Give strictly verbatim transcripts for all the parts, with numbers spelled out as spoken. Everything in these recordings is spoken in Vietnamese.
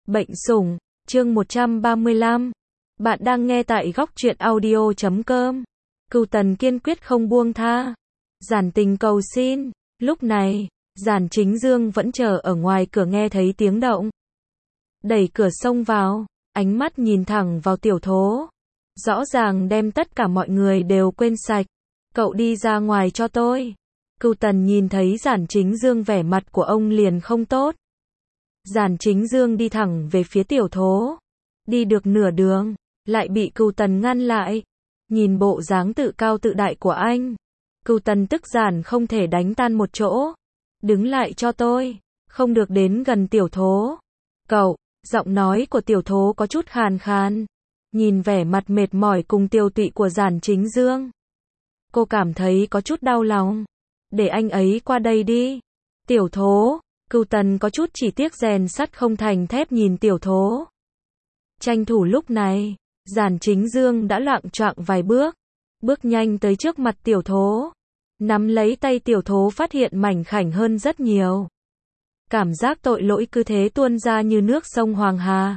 Bệnh sủng, chương một trăm ba mươi lăm. Bạn đang nghe tại góc truyện audio chấm com. Cửu Tần kiên quyết không buông tha. Giản Tình cầu xin. Lúc này, Giản Chính Dương vẫn chờ ở ngoài cửa nghe thấy tiếng động. Đẩy cửa xông vào, ánh mắt nhìn thẳng vào Tiểu Thố. Rõ ràng đem tất cả mọi người đều quên sạch. Cậu đi ra ngoài cho tôi. Cửu Tần nhìn thấy Giản Chính Dương vẻ mặt của ông liền không tốt. Giản Chính Dương đi thẳng về phía Tiểu Thố. Đi được nửa đường, lại bị Cửu Tần ngăn lại. Nhìn bộ dáng tự cao tự đại của anh. Cửu Tần tức giản không thể đánh tan một chỗ. Đứng lại cho tôi, không được đến gần Tiểu Thố. Cậu, giọng nói của Tiểu Thố có chút khàn khàn. Nhìn vẻ mặt mệt mỏi cùng tiêu tụy của Giản Chính Dương. Cô cảm thấy có chút đau lòng. Để anh ấy qua đây đi. Tiểu Thố. Cửu Tần có chút chỉ tiếc rèn sắt không thành thép nhìn Tiểu Thố. Tranh thủ lúc này, Giản Chính Dương đã loạng choạng vài bước, bước nhanh tới trước mặt Tiểu Thố, nắm lấy tay Tiểu Thố phát hiện mảnh khảnh hơn rất nhiều. Cảm giác tội lỗi cứ thế tuôn ra như nước sông Hoàng Hà.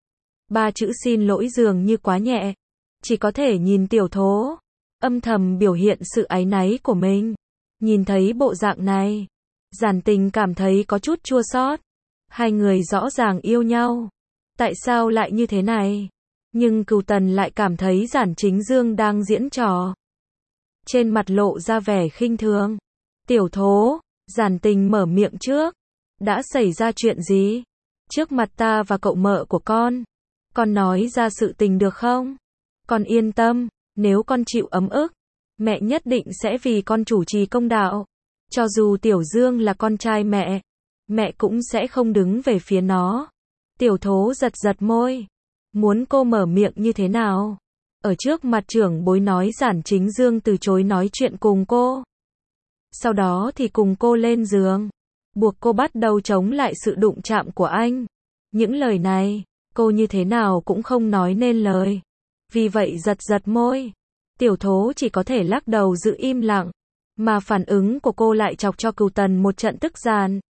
Ba chữ xin lỗi dường như quá nhẹ, chỉ có thể nhìn Tiểu Thố, âm thầm biểu hiện sự áy náy của mình. Nhìn thấy bộ dạng này, Giản Tình cảm thấy có chút chua xót. Hai người rõ ràng yêu nhau. Tại sao lại như thế này? Nhưng Cửu Tần lại cảm thấy Giản Chính Dương đang diễn trò. Trên mặt lộ ra vẻ khinh thường. Tiểu Thố, Giản Tình mở miệng trước. Đã xảy ra chuyện gì? Trước mặt ta và cậu mợ của con. Con nói ra sự tình được không? Con yên tâm, nếu con chịu ấm ức, mẹ nhất định sẽ vì con chủ trì công đạo. Cho dù Tiểu Dương là con trai mẹ, mẹ cũng sẽ không đứng về phía nó. Tiểu Thố giật giật môi. Muốn cô mở miệng như thế nào? Ở trước mặt trưởng bối nói Giản Chính Dương từ chối nói chuyện cùng cô. Sau đó thì cùng cô lên giường. Buộc cô bắt đầu chống lại sự đụng chạm của anh. Những lời này, cô như thế nào cũng không nói nên lời. Vì vậy giật giật môi. Tiểu Thố chỉ có thể lắc đầu giữ im lặng. Mà phản ứng của cô lại chọc cho Cửu Tần một trận tức giận.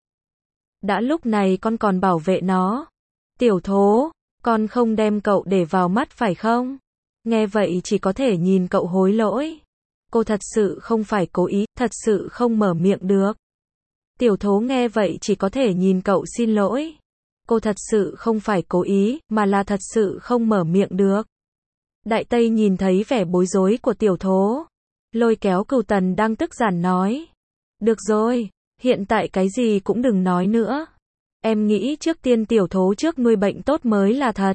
Đã lúc này con còn bảo vệ nó. Tiểu Thố, con không đem cậu để vào mắt phải không? Nghe vậy chỉ có thể nhìn cậu hối lỗi. Cô thật sự không phải cố ý, thật sự không mở miệng được. Tiểu Thố nghe vậy chỉ có thể nhìn cậu xin lỗi. Cô thật sự không phải cố ý, mà là thật sự không mở miệng được. Đại Tây nhìn thấy vẻ bối rối của Tiểu Thố. Lôi kéo Cửu Tần đang tức giận nói. Được rồi, hiện tại cái gì cũng đừng nói nữa. Em nghĩ trước tiên Tiểu Thố trước nuôi bệnh tốt mới là thật.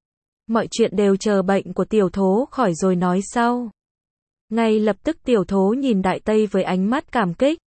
Mọi chuyện đều chờ bệnh của Tiểu Thố khỏi rồi nói sau. Ngay lập tức Tiểu Thố nhìn Đại Tây với ánh mắt cảm kích.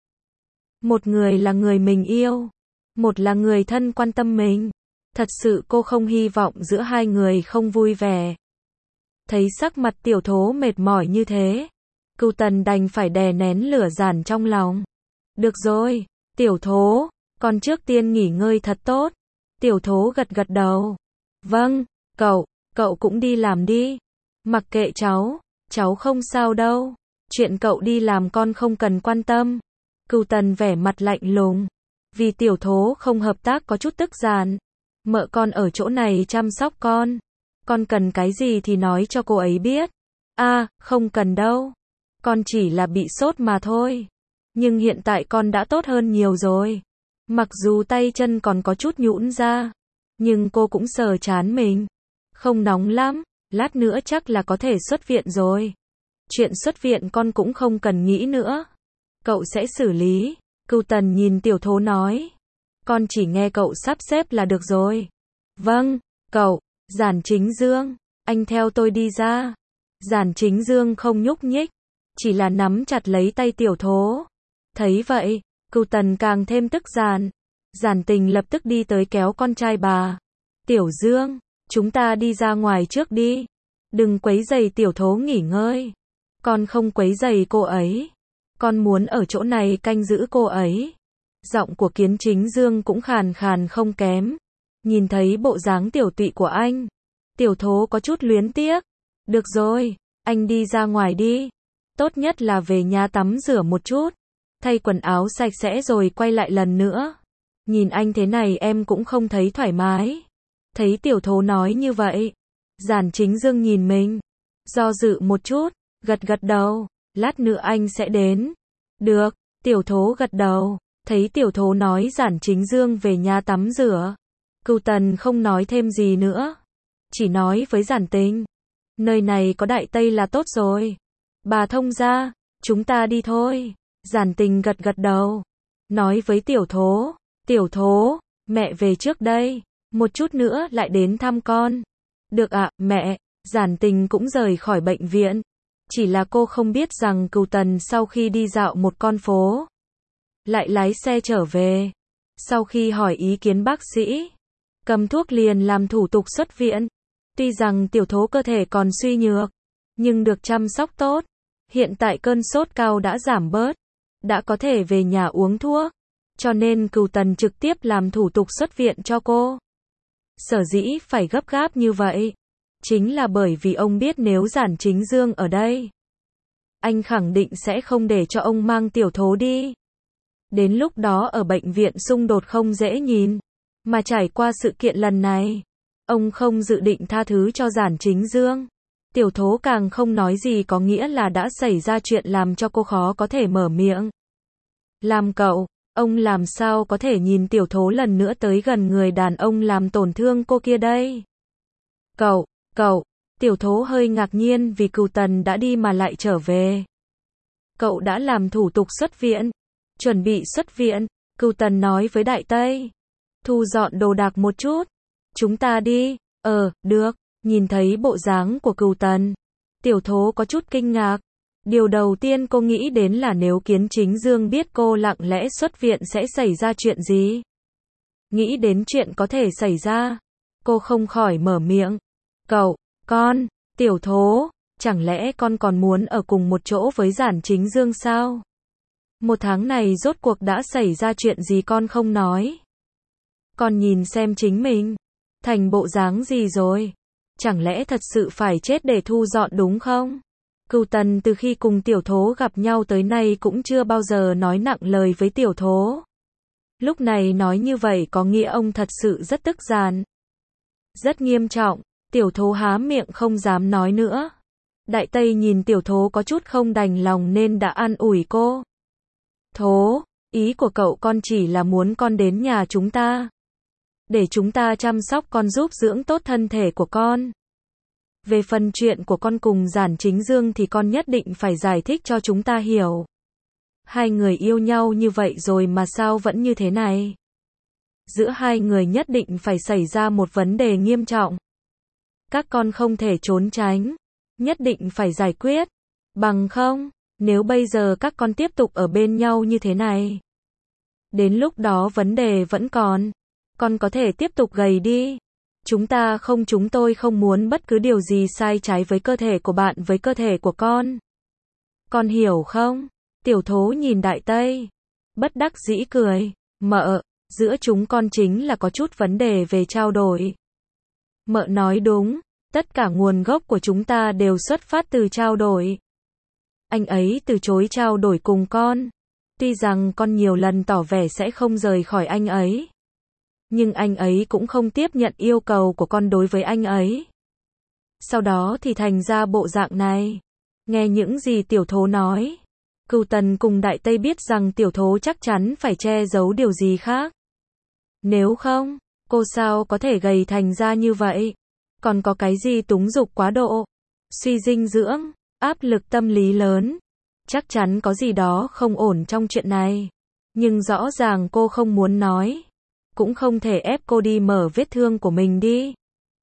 Một người là người mình yêu. Một là người thân quan tâm mình. Thật sự cô không hy vọng giữa hai người không vui vẻ. Thấy sắc mặt Tiểu Thố mệt mỏi như thế. Cửu Tần đành phải đè nén lửa giản trong lòng. Được rồi, Tiểu Thố, con trước tiên nghỉ ngơi thật tốt. Tiểu Thố gật gật đầu. Vâng, cậu, cậu cũng đi làm đi. Mặc kệ cháu, cháu không sao đâu. Chuyện cậu đi làm con không cần quan tâm. Cửu Tần vẻ mặt lạnh lùng. Vì Tiểu Thố không hợp tác có chút tức giận. Mợ con ở chỗ này chăm sóc con. Con cần cái gì thì nói cho cô ấy biết. À, không cần đâu. Con chỉ là bị sốt mà thôi. Nhưng hiện tại con đã tốt hơn nhiều rồi. Mặc dù tay chân còn có chút nhũn ra. Nhưng cô cũng sờ trán mình. Không nóng lắm. Lát nữa chắc là có thể xuất viện rồi. Chuyện xuất viện con cũng không cần nghĩ nữa. Cậu sẽ xử lý. Cửu Tần nhìn Tiểu Thố nói. Con chỉ nghe cậu sắp xếp là được rồi. Vâng, cậu. Giản Chính Dương. Anh theo tôi đi ra. Giản Chính Dương không nhúc nhích. Chỉ là nắm chặt lấy tay Tiểu Thố. Thấy vậy, Cửu Tần càng thêm tức giận. Giản Tình lập tức đi tới kéo con trai bà. Tiểu Dương, chúng ta đi ra ngoài trước đi. Đừng quấy rầy Tiểu Thố nghỉ ngơi. Con không quấy rầy cô ấy. Con muốn ở chỗ này canh giữ cô ấy. Giọng của Kiến Chính Dương cũng khàn khàn không kém. Nhìn thấy bộ dáng tiểu tụy của anh. Tiểu Thố có chút luyến tiếc. Được rồi, anh đi ra ngoài đi. Tốt nhất là về nhà tắm rửa một chút. Thay quần áo sạch sẽ rồi quay lại lần nữa. Nhìn anh thế này em cũng không thấy thoải mái. Thấy tiểu thố nói như vậy, Giản Chính Dương nhìn mình, do dự một chút, gật gật đầu, lát nữa anh sẽ đến. Được, tiểu thố gật đầu, thấy tiểu thố nói Giản Chính Dương về nhà tắm rửa. Cửu Tần không nói thêm gì nữa, chỉ nói với Giản Tình, nơi này có Đại Tây là tốt rồi. Bà thông gia, chúng ta đi thôi. Giản Tình gật gật đầu, nói với tiểu thố, tiểu thố, mẹ về trước đây, một chút nữa lại đến thăm con. Được ạ, mẹ. Giản Tình cũng rời khỏi bệnh viện. Chỉ là cô không biết rằng Cửu Tần sau khi đi dạo một con phố, lại lái xe trở về. Sau khi hỏi ý kiến bác sĩ, cầm thuốc liền làm thủ tục xuất viện. Tuy rằng tiểu thố cơ thể còn suy nhược, nhưng được chăm sóc tốt. Hiện tại cơn sốt cao đã giảm bớt, đã có thể về nhà uống thuốc. Cho nên Cửu Tần trực tiếp làm thủ tục xuất viện cho cô. Sở dĩ phải gấp gáp như vậy, chính là bởi vì ông biết nếu Giản Chính Dương ở đây, anh khẳng định sẽ không để cho ông mang tiểu thố đi. Đến lúc đó ở bệnh viện xung đột không dễ nhìn, mà trải qua sự kiện lần này, ông không dự định tha thứ cho Giản Chính Dương. Tiểu thố càng không nói gì có nghĩa là đã xảy ra chuyện làm cho cô khó có thể mở miệng. Làm cậu, ông làm sao có thể nhìn tiểu thố lần nữa tới gần người đàn ông làm tổn thương cô kia đây? Cậu, cậu, tiểu thố hơi ngạc nhiên vì Cửu Tần đã đi mà lại trở về. Cậu đã làm thủ tục xuất viện, chuẩn bị xuất viện. Cửu Tần nói với Đại Tây, thu dọn đồ đạc một chút, chúng ta đi. Ờ, được. Nhìn thấy bộ dáng của Cửu Tần, tiểu thố có chút kinh ngạc. Điều đầu tiên cô nghĩ đến là nếu Kiến Chính Dương biết cô lặng lẽ xuất viện sẽ xảy ra chuyện gì. Nghĩ đến chuyện có thể xảy ra, cô không khỏi mở miệng. Cậu, con, tiểu thố, chẳng lẽ con còn muốn ở cùng một chỗ với Giản Chính Dương sao? Một tháng này rốt cuộc đã xảy ra chuyện gì con không nói? Con nhìn xem chính mình, thành bộ dáng gì rồi? Chẳng lẽ thật sự phải chết để thu dọn đúng không? Cửu Tần từ khi cùng tiểu thố gặp nhau tới nay cũng chưa bao giờ nói nặng lời với tiểu thố. Lúc này nói như vậy có nghĩa ông thật sự rất tức giận. Rất nghiêm trọng, tiểu thố há miệng không dám nói nữa. Đại Tây nhìn tiểu thố có chút không đành lòng nên đã an ủi cô. Thố, ý của cậu con chỉ là muốn con đến nhà chúng ta, để chúng ta chăm sóc con giúp dưỡng tốt thân thể của con. Về phần chuyện của con cùng Giản Chính Dương thì con nhất định phải giải thích cho chúng ta hiểu. Hai người yêu nhau như vậy rồi mà sao vẫn như thế này? Giữa hai người nhất định phải xảy ra một vấn đề nghiêm trọng. Các con không thể trốn tránh, nhất định phải giải quyết. Bằng không, nếu bây giờ các con tiếp tục ở bên nhau như thế này, đến lúc đó vấn đề vẫn còn. Con có thể tiếp tục gầy đi. Chúng ta không chúng tôi không muốn bất cứ điều gì sai trái với cơ thể của bạn với cơ thể của con. Con hiểu không? Tiểu thố nhìn Đại Tây, bất đắc dĩ cười. Mợ, giữa chúng con chính là có chút vấn đề về trao đổi. Mợ nói đúng, tất cả nguồn gốc của chúng ta đều xuất phát từ trao đổi. Anh ấy từ chối trao đổi cùng con. Tuy rằng con nhiều lần tỏ vẻ sẽ không rời khỏi anh ấy, nhưng anh ấy cũng không tiếp nhận yêu cầu của con đối với anh ấy. Sau đó thì thành ra bộ dạng này. Nghe những gì tiểu thố nói, Cửu Tần cùng Đại Tây biết rằng tiểu thố chắc chắn phải che giấu điều gì khác. Nếu không, cô sao có thể gầy thành ra như vậy? Còn có cái gì túng dục quá độ, suy dinh dưỡng, áp lực tâm lý lớn. Chắc chắn có gì đó không ổn trong chuyện này. Nhưng rõ ràng cô không muốn nói. Cũng không thể ép cô đi mở vết thương của mình đi.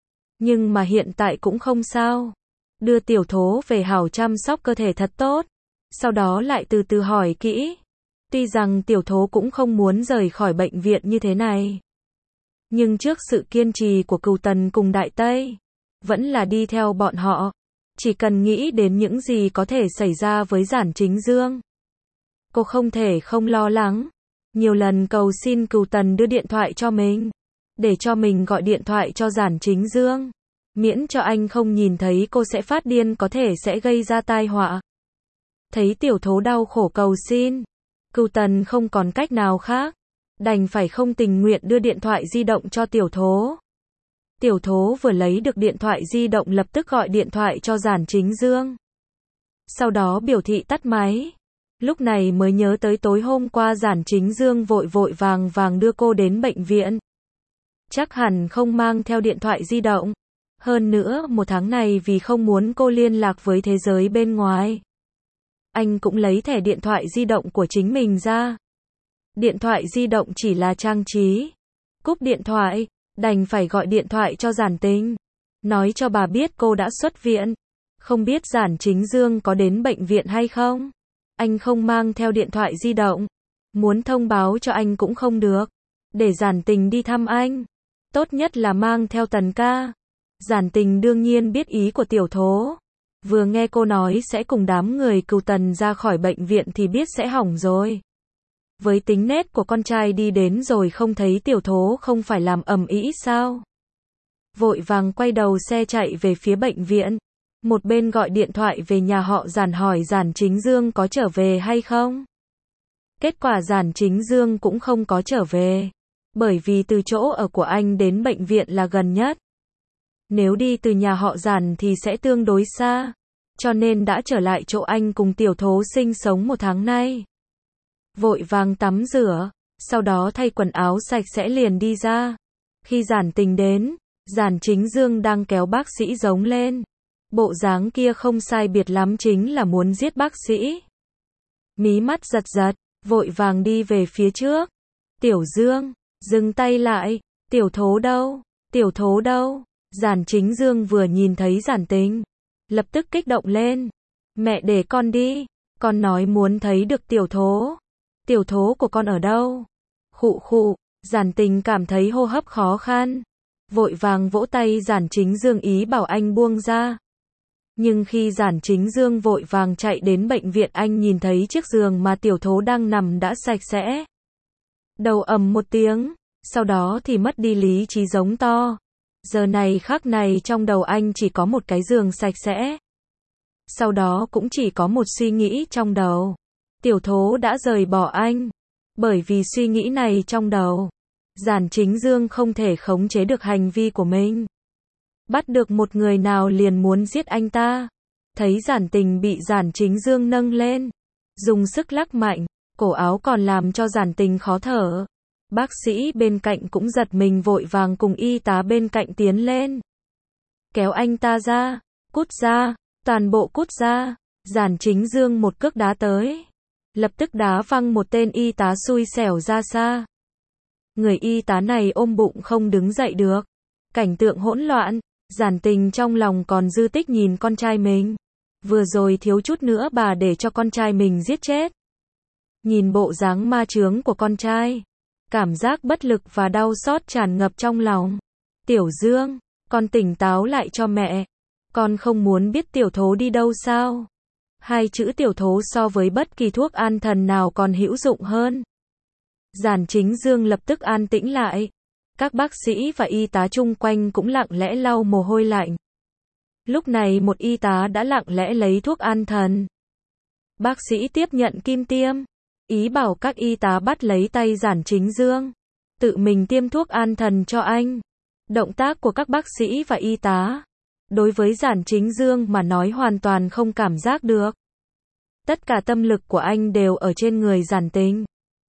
Nhưng mà hiện tại cũng không sao. Đưa tiểu thố về hảo chăm sóc cơ thể thật tốt. Sau đó lại từ từ hỏi kỹ. Tuy rằng tiểu thố cũng không muốn rời khỏi bệnh viện như thế này, nhưng trước sự kiên trì của Cửu Tần cùng Đại Tây, vẫn là đi theo bọn họ. Chỉ cần nghĩ đến những gì có thể xảy ra với Giản Chính Dương, cô không thể không lo lắng. Nhiều lần cầu xin Cửu Tần đưa điện thoại cho mình, để cho mình gọi điện thoại cho Giản Chính Dương, miễn cho anh không nhìn thấy cô sẽ phát điên có thể sẽ gây ra tai họa. Thấy tiểu thố đau khổ cầu xin, Cửu Tần không còn cách nào khác, đành phải không tình nguyện đưa điện thoại di động cho tiểu thố. Tiểu Thố vừa lấy được điện thoại di động lập tức gọi điện thoại cho Giản Chính Dương. Sau đó biểu thị tắt máy. Lúc này mới nhớ tới tối hôm qua Giản Chính Dương vội vội vàng vàng đưa cô đến bệnh viện. Chắc hẳn không mang theo điện thoại di động. Hơn nữa, một tháng này vì không muốn cô liên lạc với thế giới bên ngoài, anh cũng lấy thẻ điện thoại di động của chính mình ra. Điện thoại di động chỉ là trang trí. Cúp điện thoại, đành phải gọi điện thoại cho Giản Tình, nói cho bà biết cô đã xuất viện. Không biết Giản Chính Dương có đến bệnh viện hay không? Anh không mang theo điện thoại di động. Muốn thông báo cho anh cũng không được. Để Giản Tình đi thăm anh. Tốt nhất là mang theo Tần ca. Giản Tình đương nhiên biết ý của Tiểu Thố. Vừa nghe cô nói sẽ cùng đám người Cừu Tần ra khỏi bệnh viện thì biết sẽ hỏng rồi. Với tính nết của con trai đi đến rồi không thấy Tiểu Thố không phải làm ầm ĩ sao? Vội vàng quay đầu xe chạy về phía bệnh viện. Một bên gọi điện thoại về nhà họ Giản hỏi Giản Chính Dương có trở về hay không. Kết quả Giản Chính Dương cũng không có trở về. Bởi vì từ chỗ ở của anh đến bệnh viện là gần nhất. Nếu đi từ nhà họ Giản thì sẽ tương đối xa. Cho nên đã trở lại chỗ anh cùng Tiểu Thố sinh sống một tháng nay. Vội vàng tắm rửa, sau đó thay quần áo sạch sẽ liền đi ra. Khi Giản Tình đến, Giản Chính Dương đang kéo bác sĩ giống lên. Bộ dáng kia không sai biệt lắm chính là muốn giết bác sĩ. Mí mắt giật giật, vội vàng đi về phía trước. Tiểu Dương, dừng tay lại. Tiểu Thố đâu? Tiểu Thố đâu? Giản Chính Dương vừa nhìn thấy Giản Tình, lập tức kích động lên. Mẹ để con đi, con nói muốn thấy được Tiểu Thố. Tiểu Thố của con ở đâu? Khụ khụ, Giản Tình cảm thấy hô hấp khó khăn. Vội vàng vỗ tay Giản Chính Dương ý bảo anh buông ra. Nhưng khi Giản Chính Dương vội vàng chạy đến bệnh viện anh nhìn thấy chiếc giường mà Tiểu Thố đang nằm đã sạch sẽ. Đầu ầm một tiếng, sau đó thì mất đi lý trí giống to. Giờ này khắc này trong đầu anh chỉ có một cái giường sạch sẽ. Sau đó cũng chỉ có một suy nghĩ trong đầu. Tiểu Thố đã rời bỏ anh. Bởi vì suy nghĩ này trong đầu, Giản Chính Dương không thể khống chế được hành vi của mình. Bắt được một người nào liền muốn giết anh ta. Thấy Giản Tình bị Giản Chính Dương nâng lên, dùng sức lắc mạnh, cổ áo còn làm cho Giản Tình khó thở. Bác sĩ bên cạnh cũng giật mình vội vàng cùng y tá bên cạnh tiến lên. Kéo anh ta ra, cút ra, toàn bộ cút ra. Giản Chính Dương một cước đá tới. Lập tức đá văng một tên y tá xui xẻo ra xa. Người y tá này ôm bụng không đứng dậy được. Cảnh tượng hỗn loạn, Giản Tình trong lòng còn dư tích nhìn con trai mình. Vừa rồi thiếu chút nữa bà để cho con trai mình giết chết. Nhìn bộ dáng ma chướng của con trai, cảm giác bất lực và đau xót tràn ngập trong lòng. Tiểu Dương, con tỉnh táo lại cho mẹ. Con không muốn biết Tiểu Thố đi đâu sao? Hai chữ Tiểu Thố so với bất kỳ thuốc an thần nào còn hữu dụng hơn. Giản Chính Dương lập tức an tĩnh lại. Các bác sĩ và y tá chung quanh cũng lặng lẽ lau mồ hôi lạnh. Lúc này một y tá đã lặng lẽ lấy thuốc an thần. Bác sĩ tiếp nhận kim tiêm. Ý bảo các y tá bắt lấy tay Giản Chính Dương. Tự mình tiêm thuốc an thần cho anh. Động tác của các bác sĩ và y tá, đối với Giản Chính Dương mà nói hoàn toàn không cảm giác được. Tất cả tâm lực của anh đều ở trên người Giản Tình.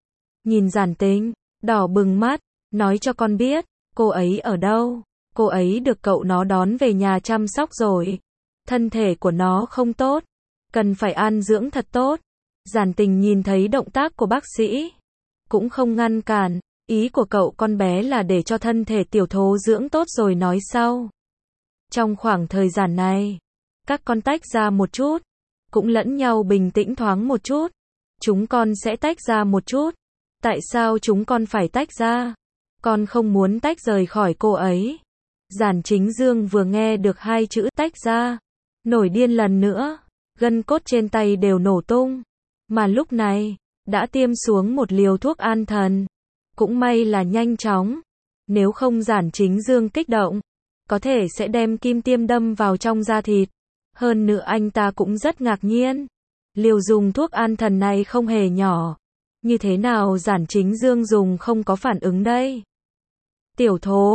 Nhìn Giản Tình, đỏ bừng mắt, nói cho con biết, cô ấy ở đâu? Cô ấy được cậu nó đón về nhà chăm sóc rồi. Thân thể của nó không tốt, cần phải an dưỡng thật tốt. Giản Tình nhìn thấy động tác của bác sĩ, cũng không ngăn cản. Ý của cậu con bé là để cho thân thể Tiểu Thố dưỡng tốt rồi nói sau. Trong khoảng thời gian này, các con tách ra một chút, cũng lẫn nhau bình tĩnh thoáng một chút. Chúng con sẽ tách ra một chút. Tại sao chúng con phải tách ra? Con không muốn tách rời khỏi cô ấy. Giản Chính Dương vừa nghe được hai chữ tách ra, nổi điên lần nữa, gân cốt trên tay đều nổ tung. Mà lúc này, đã tiêm xuống một liều thuốc an thần. Cũng may là nhanh chóng. Nếu không Giản Chính Dương kích động, có thể sẽ đem kim tiêm đâm vào trong da thịt. Hơn nữa anh ta cũng rất ngạc nhiên. Liều dùng thuốc an thần này không hề nhỏ. Như thế nào Giản Chính Dương dùng không có phản ứng đây? Tiểu Thố,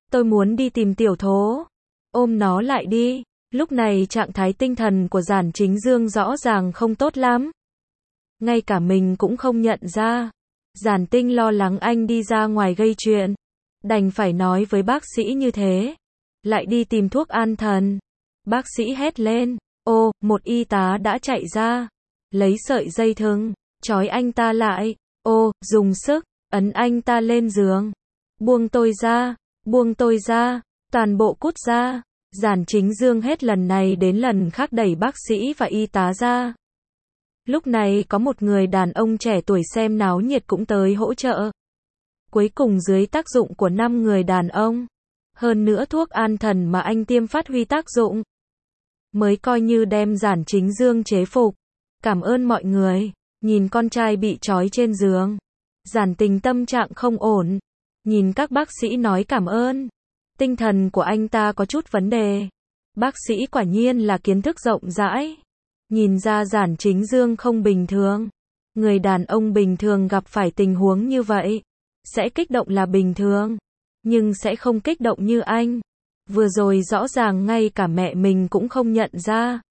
tôi muốn đi tìm tiểu thố. Ôm nó lại đi. Lúc này trạng thái tinh thần của Giản Chính Dương rõ ràng không tốt lắm. Ngay cả mình cũng không nhận ra. Giản Tinh lo lắng anh đi ra ngoài gây chuyện. Đành phải nói với bác sĩ như thế. Lại đi tìm thuốc an thần. Bác sĩ hét lên. Ô, một y tá đã chạy ra. Lấy sợi dây thừng, trói anh ta lại. Ô, dùng sức, ấn anh ta lên giường. Buông tôi ra, buông tôi ra, toàn bộ cút ra. Giản Chính Dương hết lần này đến lần khác đẩy bác sĩ và y tá ra. Lúc này có một người đàn ông trẻ tuổi xem náo nhiệt cũng tới hỗ trợ. Cuối cùng dưới tác dụng của năm người đàn ông, hơn nữa thuốc an thần mà anh tiêm phát huy tác dụng, mới coi như đem Giản Chính Dương chế phục. Cảm ơn mọi người. Nhìn con trai bị trói trên giường, Giản Tình tâm trạng không ổn. Nhìn các bác sĩ nói cảm ơn. Tinh thần của anh ta có chút vấn đề. Bác sĩ quả nhiên là kiến thức rộng rãi. Nhìn ra Giản Chính Dương không bình thường. Người đàn ông bình thường gặp phải tình huống như vậy, sẽ kích động là bình thường. Nhưng sẽ không kích động như anh. Vừa rồi rõ ràng ngay cả mẹ mình cũng không nhận ra.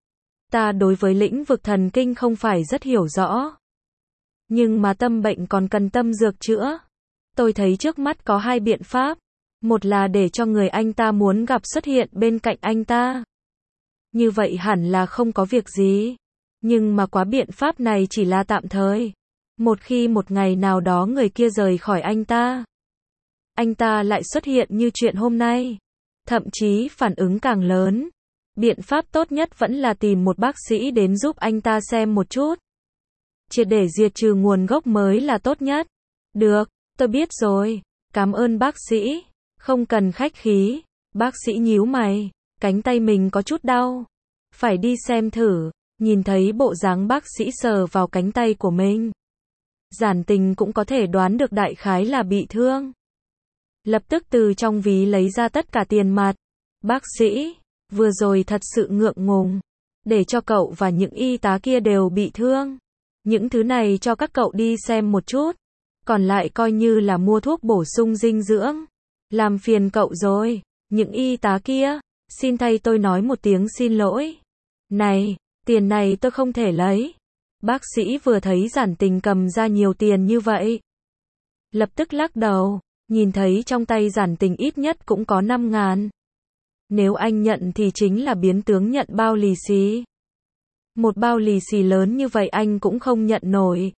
Ta đối với lĩnh vực thần kinh không phải rất hiểu rõ. Nhưng mà tâm bệnh còn cần tâm dược chữa. Tôi thấy trước mắt có hai biện pháp. Một là để cho người anh ta muốn gặp xuất hiện bên cạnh anh ta. Như vậy hẳn là không có việc gì. Nhưng mà quá biện pháp này chỉ là tạm thời. Một khi một ngày nào đó người kia rời khỏi anh ta, anh ta lại xuất hiện như chuyện hôm nay. Thậm chí phản ứng càng lớn. Biện pháp tốt nhất vẫn là tìm một bác sĩ đến giúp anh ta xem một chút. Triệt để diệt trừ nguồn gốc mới là tốt nhất. Được, tôi biết rồi. Cảm ơn bác sĩ. Không cần khách khí. Bác sĩ nhíu mày. Cánh tay mình có chút đau. Phải đi xem thử. Nhìn thấy bộ dáng bác sĩ sờ vào cánh tay của mình, Giản Tình cũng có thể đoán được đại khái là bị thương. Lập tức từ trong ví lấy ra tất cả tiền mặt. Bác sĩ, vừa rồi thật sự ngượng ngùng. Để cho cậu và những y tá kia đều bị thương. Những thứ này cho các cậu đi xem một chút. Còn lại coi như là mua thuốc bổ sung dinh dưỡng. Làm phiền cậu rồi. Những y tá kia, xin thay tôi nói một tiếng xin lỗi. Này, tiền này tôi không thể lấy. Bác sĩ vừa thấy Giản Tình cầm ra nhiều tiền như vậy, lập tức lắc đầu. Nhìn thấy trong tay Giản Tình ít nhất cũng có năm ngàn. Nếu anh nhận thì chính là biến tướng nhận bao lì xì. Một bao lì xì lớn như vậy anh cũng không nhận nổi.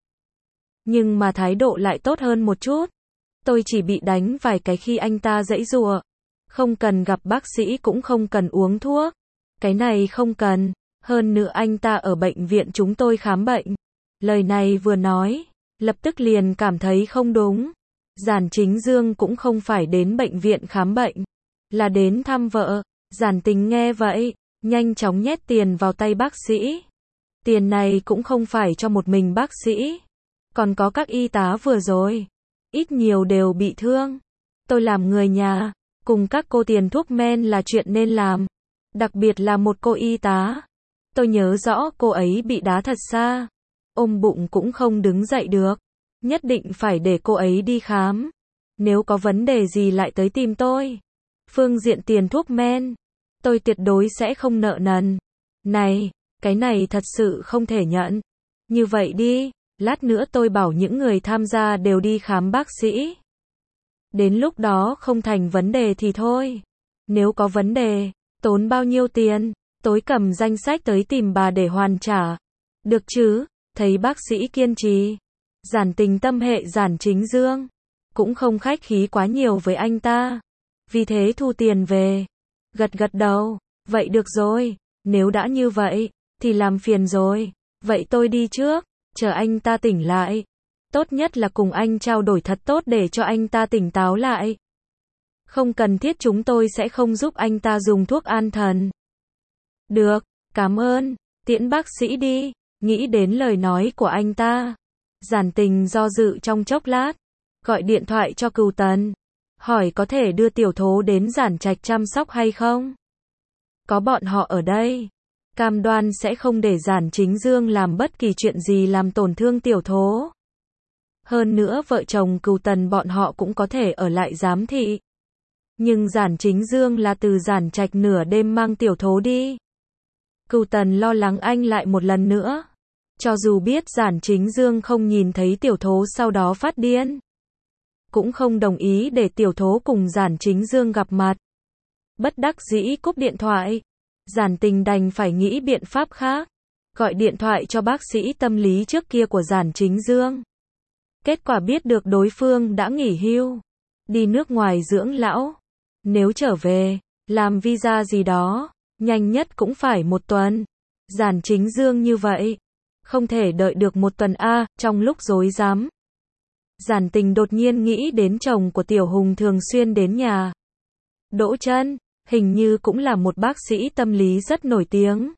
Nhưng mà thái độ lại tốt hơn một chút. Tôi chỉ bị đánh vài cái khi anh ta giãy giụa. Không cần gặp bác sĩ cũng không cần uống thuốc. Cái này không cần. Hơn nữa anh ta ở bệnh viện chúng tôi khám bệnh. Lời này vừa nói, lập tức liền cảm thấy không đúng. Giản Chính Dương cũng không phải đến bệnh viện khám bệnh, là đến thăm vợ. Giản Tình nghe vậy, nhanh chóng nhét tiền vào tay bác sĩ. Tiền này cũng không phải cho một mình bác sĩ, còn có các y tá vừa rồi. Ít nhiều đều bị thương. Tôi làm người nhà, cùng các cô tiền thuốc men là chuyện nên làm. Đặc biệt là một cô y tá. Tôi nhớ rõ cô ấy bị đá thật xa. Ôm bụng cũng không đứng dậy được. Nhất định phải để cô ấy đi khám. Nếu có vấn đề gì lại tới tìm tôi. Phương diện tiền thuốc men, tôi tuyệt đối sẽ không nợ nần. Này, cái này thật sự không thể nhận. Như vậy đi, lát nữa tôi bảo những người tham gia đều đi khám bác sĩ. Đến lúc đó không thành vấn đề thì thôi. Nếu có vấn đề, tốn bao nhiêu tiền, tối cầm danh sách tới tìm bà để hoàn trả. Được chứ? Thấy bác sĩ kiên trì. Giản Tình tâm hệ Giản Chính Dương, cũng không khách khí quá nhiều với anh ta. Vì thế thu tiền về. Gật gật đầu. Vậy được rồi. Nếu đã như vậy, thì làm phiền rồi. Vậy tôi đi trước. Chờ anh ta tỉnh lại. Tốt nhất là cùng anh trao đổi thật tốt để cho anh ta tỉnh táo lại. Không cần thiết chúng tôi sẽ không giúp anh ta dùng thuốc an thần. Được, cảm ơn. Tiễn bác sĩ đi. Nghĩ đến lời nói của anh ta, Giản Tình do dự trong chốc lát, gọi điện thoại cho Cửu Tần, hỏi có thể đưa tiểu thố đến Giản Trạch chăm sóc hay không. Có bọn họ ở đây, cam đoan sẽ không để Giản Chính Dương làm bất kỳ chuyện gì làm tổn thương tiểu thố. Hơn nữa vợ chồng Cửu Tần bọn họ cũng có thể ở lại giám thị. Nhưng Giản Chính Dương là từ Giản Trạch nửa đêm mang tiểu thố đi. Cửu Tần lo lắng anh lại một lần nữa. Cho dù biết Giản Chính Dương không nhìn thấy tiểu thố sau đó phát điên, cũng không đồng ý để tiểu thố cùng Giản Chính Dương gặp mặt. Bất đắc dĩ cúp điện thoại, Giản Tình đành phải nghĩ biện pháp khác. Gọi điện thoại cho bác sĩ tâm lý trước kia của Giản Chính Dương. Kết quả biết được đối phương đã nghỉ hưu, đi nước ngoài dưỡng lão. Nếu trở về, làm visa gì đó, nhanh nhất cũng phải một tuần. Giản Chính Dương như vậy, không thể đợi được một tuần a. Trong lúc rối rắm, Giản Tình đột nhiên nghĩ đến chồng của Tiểu Hùng thường xuyên đến nhà. Đỗ Chân, hình như cũng là một bác sĩ tâm lý rất nổi tiếng.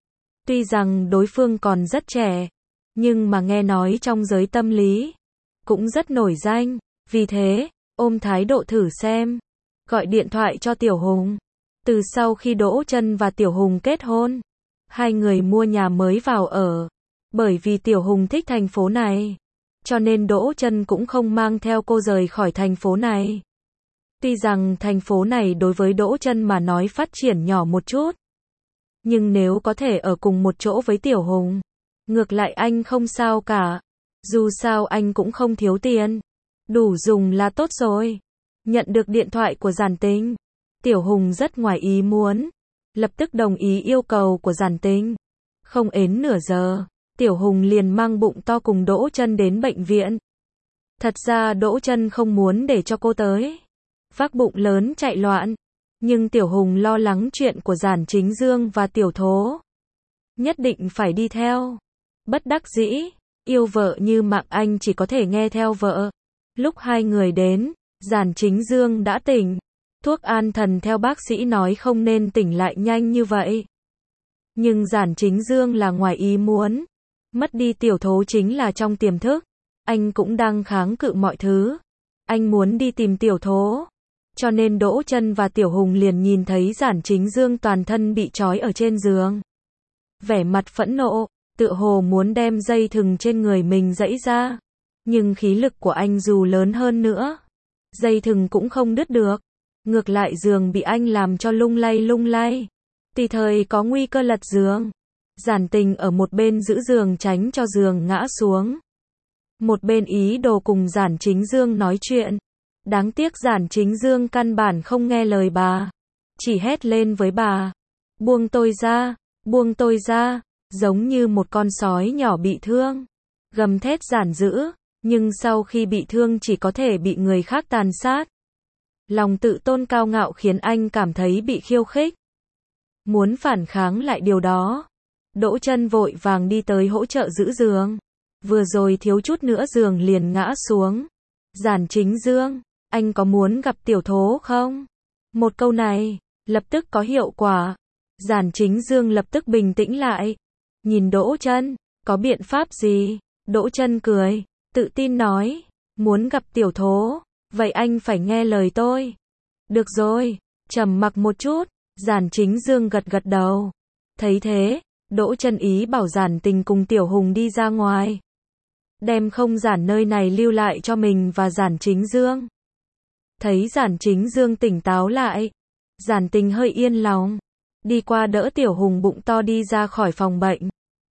Tuy rằng đối phương còn rất trẻ, nhưng mà nghe nói trong giới tâm lý cũng rất nổi danh. Vì thế, ôm thái độ thử xem, gọi điện thoại cho Tiểu Hùng. Từ sau khi Đỗ Chân và Tiểu Hùng kết hôn, hai người mua nhà mới vào ở. Bởi vì Tiểu Hùng thích thành phố này, cho nên Đỗ Chân cũng không mang theo cô rời khỏi thành phố này. Tuy rằng thành phố này đối với Đỗ Chân mà nói phát triển nhỏ một chút, nhưng nếu có thể ở cùng một chỗ với Tiểu Hùng, ngược lại anh không sao cả. Dù sao anh cũng không thiếu tiền, đủ dùng là tốt rồi. Nhận được điện thoại của Giản Tình, Tiểu Hùng rất ngoài ý muốn, lập tức đồng ý yêu cầu của Giản Tình. Không đến nửa giờ, Tiểu Hùng liền mang bụng to cùng Đỗ Chân đến bệnh viện. Thật ra Đỗ Chân không muốn để cho cô tới, vác bụng lớn chạy loạn, nhưng Tiểu Hùng lo lắng chuyện của Giản Chính Dương và Tiểu Thố, nhất định phải đi theo. Bất đắc dĩ, yêu vợ như mạng anh chỉ có thể nghe theo vợ. Lúc hai người đến, Giản Chính Dương đã tỉnh. Thuốc an thần theo bác sĩ nói không nên tỉnh lại nhanh như vậy. Nhưng Giản Chính Dương là ngoài ý muốn. Mất đi Tiểu Thố chính là trong tiềm thức. Anh cũng đang kháng cự mọi thứ. Anh muốn đi tìm Tiểu Thố. Cho nên Đỗ Chân và Tiểu Hùng liền nhìn thấy Giản Chính Dương toàn thân bị trói ở trên giường. Vẻ mặt phẫn nộ, tựa hồ muốn đem dây thừng trên người mình giãy ra. Nhưng khí lực của anh dù lớn hơn nữa, dây thừng cũng không đứt được. Ngược lại giường bị anh làm cho lung lay lung lay. Tùy thời có nguy cơ lật giường. Giản Tình ở một bên giữ giường tránh cho giường ngã xuống. Một bên ý đồ cùng Giản Chính Dương nói chuyện. Đáng tiếc Giản Chính Dương căn bản không nghe lời bà. Chỉ hét lên với bà. Buông tôi ra, buông tôi ra. Giống như một con sói nhỏ bị thương. Gầm thét giản dữ. Nhưng sau khi bị thương chỉ có thể bị người khác tàn sát. Lòng tự tôn cao ngạo khiến anh cảm thấy bị khiêu khích. Muốn phản kháng lại điều đó. Đỗ Chân vội vàng đi tới hỗ trợ giữ giường. Vừa rồi thiếu chút nữa giường liền ngã xuống. Giản Chính Dương, anh có muốn gặp Tiểu Thố không? Một câu này, lập tức có hiệu quả. Giản Chính Dương lập tức bình tĩnh lại. Nhìn Đỗ Chân, có biện pháp gì? Đỗ Chân cười, tự tin nói, muốn gặp Tiểu Thố, vậy anh phải nghe lời tôi. Được rồi, trầm mặc một chút, Giản Chính Dương gật gật đầu. Thấy thế, Đỗ Chân ý bảo Giản Tình cùng Tiểu Hùng đi ra ngoài. Đem không gian nơi này lưu lại cho mình và Giản Chính Dương. Thấy Giản Chính Dương tỉnh táo lại, Giản Tình hơi yên lòng. Đi qua đỡ Tiểu Hùng bụng to đi ra khỏi phòng bệnh.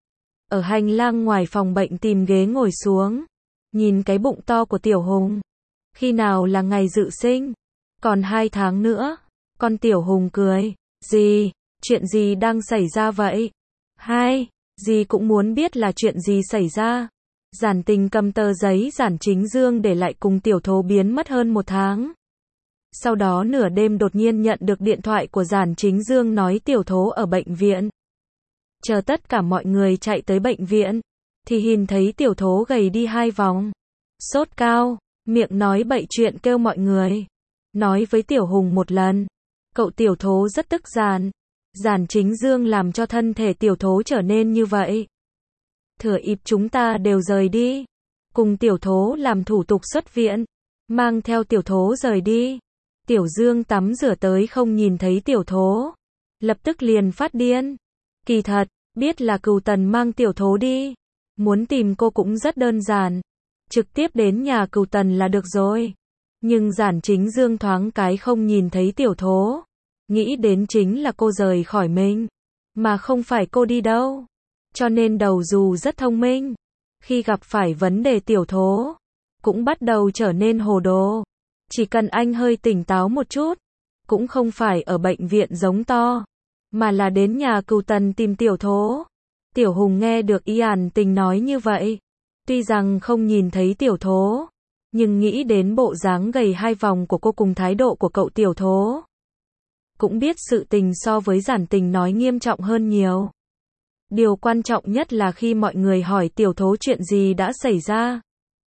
Ở hành lang ngoài phòng bệnh tìm ghế ngồi xuống. Nhìn cái bụng to của Tiểu Hùng. Khi nào là ngày dự sinh? Còn hai tháng nữa. Con Tiểu Hùng cười. Gì? Chuyện gì đang xảy ra vậy? Hai, dì cũng muốn biết là chuyện gì xảy ra. Giản Tình cầm tờ giấy Giản Chính Dương để lại cùng Tiểu Thố biến mất hơn một tháng. Sau đó nửa đêm đột nhiên nhận được điện thoại của Giản Chính Dương nói Tiểu Thố ở bệnh viện. Chờ tất cả mọi người chạy tới bệnh viện, thì nhìn thấy Tiểu Thố gầy đi hai vòng. Sốt cao, miệng nói bậy chuyện kêu mọi người. Nói với Tiểu Hùng một lần. Cậu Tiểu Thố rất tức giận. Giản Chính Dương làm cho thân thể Tiểu Thố trở nên như vậy. Thừa dịp chúng ta đều rời đi. Cùng Tiểu Thố làm thủ tục xuất viện. Mang theo Tiểu Thố rời đi. Tiểu Dương tắm rửa tới không nhìn thấy Tiểu Thố. Lập tức liền phát điên. Kỳ thật, biết là Cửu Tần mang Tiểu Thố đi. Muốn tìm cô cũng rất đơn giản. Trực tiếp đến nhà Cửu Tần là được rồi. Nhưng Giản Chính Dương thoáng cái không nhìn thấy tiểu thố. Nghĩ đến chính là cô rời khỏi mình. Mà không phải cô đi đâu. Cho nên đầu dù rất thông minh. Khi gặp phải vấn đề tiểu thố. Cũng bắt đầu trở nên hồ đồ. Chỉ cần anh hơi tỉnh táo một chút. Cũng không phải ở bệnh viện giống to. Mà là đến nhà Cừu Tần tìm tiểu thố. Tiểu Hùng nghe được Yàn Tình nói như vậy. Tuy rằng không nhìn thấy tiểu thố. Nhưng nghĩ đến bộ dáng gầy hai vòng của cô cùng thái độ của cậu tiểu thố. Cũng biết sự tình so với Giản Tình nói nghiêm trọng hơn nhiều. Điều quan trọng nhất là khi mọi người hỏi tiểu thố chuyện gì đã xảy ra.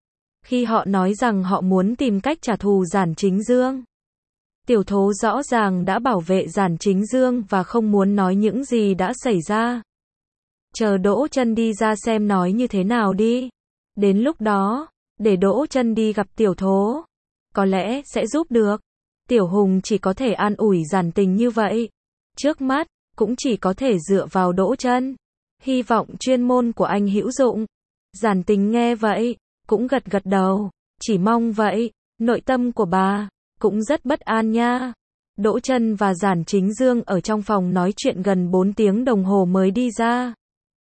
Khi họ nói rằng họ muốn tìm cách trả thù Giản Chính Dương. Tiểu thố rõ ràng đã bảo vệ Giản Chính Dương và không muốn nói những gì đã xảy ra. Chờ Đỗ Chân đi ra xem nói như thế nào đi. Đến lúc đó, để Đỗ Chân đi gặp tiểu thố. Có lẽ sẽ giúp được. Tiểu Hùng chỉ có thể an ủi Giản Tình như vậy. Trước mắt, cũng chỉ có thể dựa vào Đỗ Chân. Hy vọng chuyên môn của anh hữu dụng. Giản Tình nghe vậy, cũng gật gật đầu. Chỉ mong vậy, nội tâm của bà cũng rất bất an nha. Đỗ Chân và Giản Chính Dương ở trong phòng nói chuyện gần bốn tiếng đồng hồ mới đi ra.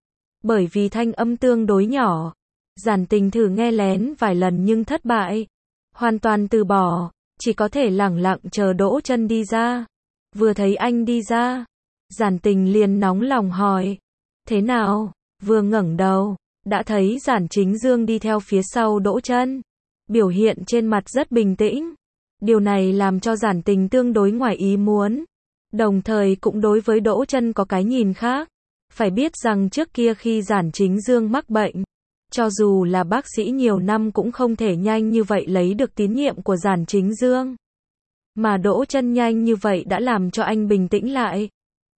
Bởi vì thanh âm tương đối nhỏ, Giản Tình thử nghe lén vài lần nhưng thất bại. Hoàn toàn từ bỏ, chỉ có thể lẳng lặng chờ Đỗ Chân đi ra. Vừa thấy anh đi ra, Giản Tình liền nóng lòng hỏi. Thế nào? Vừa ngẩng đầu, đã thấy Giản Chính Dương đi theo phía sau Đỗ Chân. Biểu hiện trên mặt rất bình tĩnh. Điều này làm cho Giản Tình tương đối ngoài ý muốn. Đồng thời cũng đối với Đỗ Chân có cái nhìn khác. Phải biết rằng trước kia khi Giản Chính Dương mắc bệnh, cho dù là bác sĩ nhiều năm cũng không thể nhanh như vậy lấy được tín nhiệm của Giản Chính Dương. Mà Đỗ Chân nhanh như vậy đã làm cho anh bình tĩnh lại.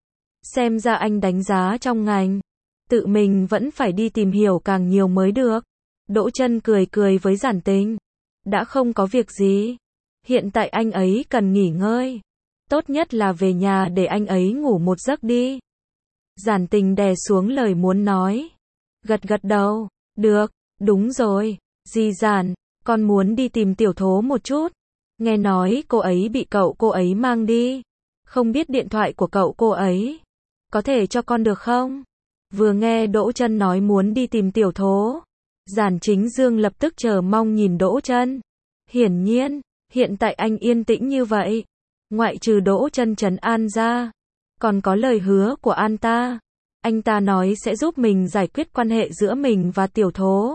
Xem ra anh đánh giá trong ngành. Tự mình vẫn phải đi tìm hiểu càng nhiều mới được. Đỗ Chân cười cười với Giản Tình. Đã không có việc gì. Hiện tại anh ấy cần nghỉ ngơi. Tốt nhất là về nhà để anh ấy ngủ một giấc đi. Giản Tình đè xuống lời muốn nói. Gật gật đầu. Được, đúng rồi. Dì Giản, con muốn đi tìm tiểu thố một chút. Nghe nói cô ấy bị cậu cô ấy mang đi. Không biết điện thoại của cậu cô ấy. Có thể cho con được không? Vừa nghe Đỗ Chân nói muốn đi tìm tiểu thố. Giản Chính Dương lập tức chờ mong nhìn Đỗ Chân. Hiển nhiên, hiện tại anh yên tĩnh như vậy. Ngoại trừ Đỗ Chân trấn an ra. Còn có lời hứa của anh ta. Anh ta nói sẽ giúp mình giải quyết quan hệ giữa mình và tiểu thố.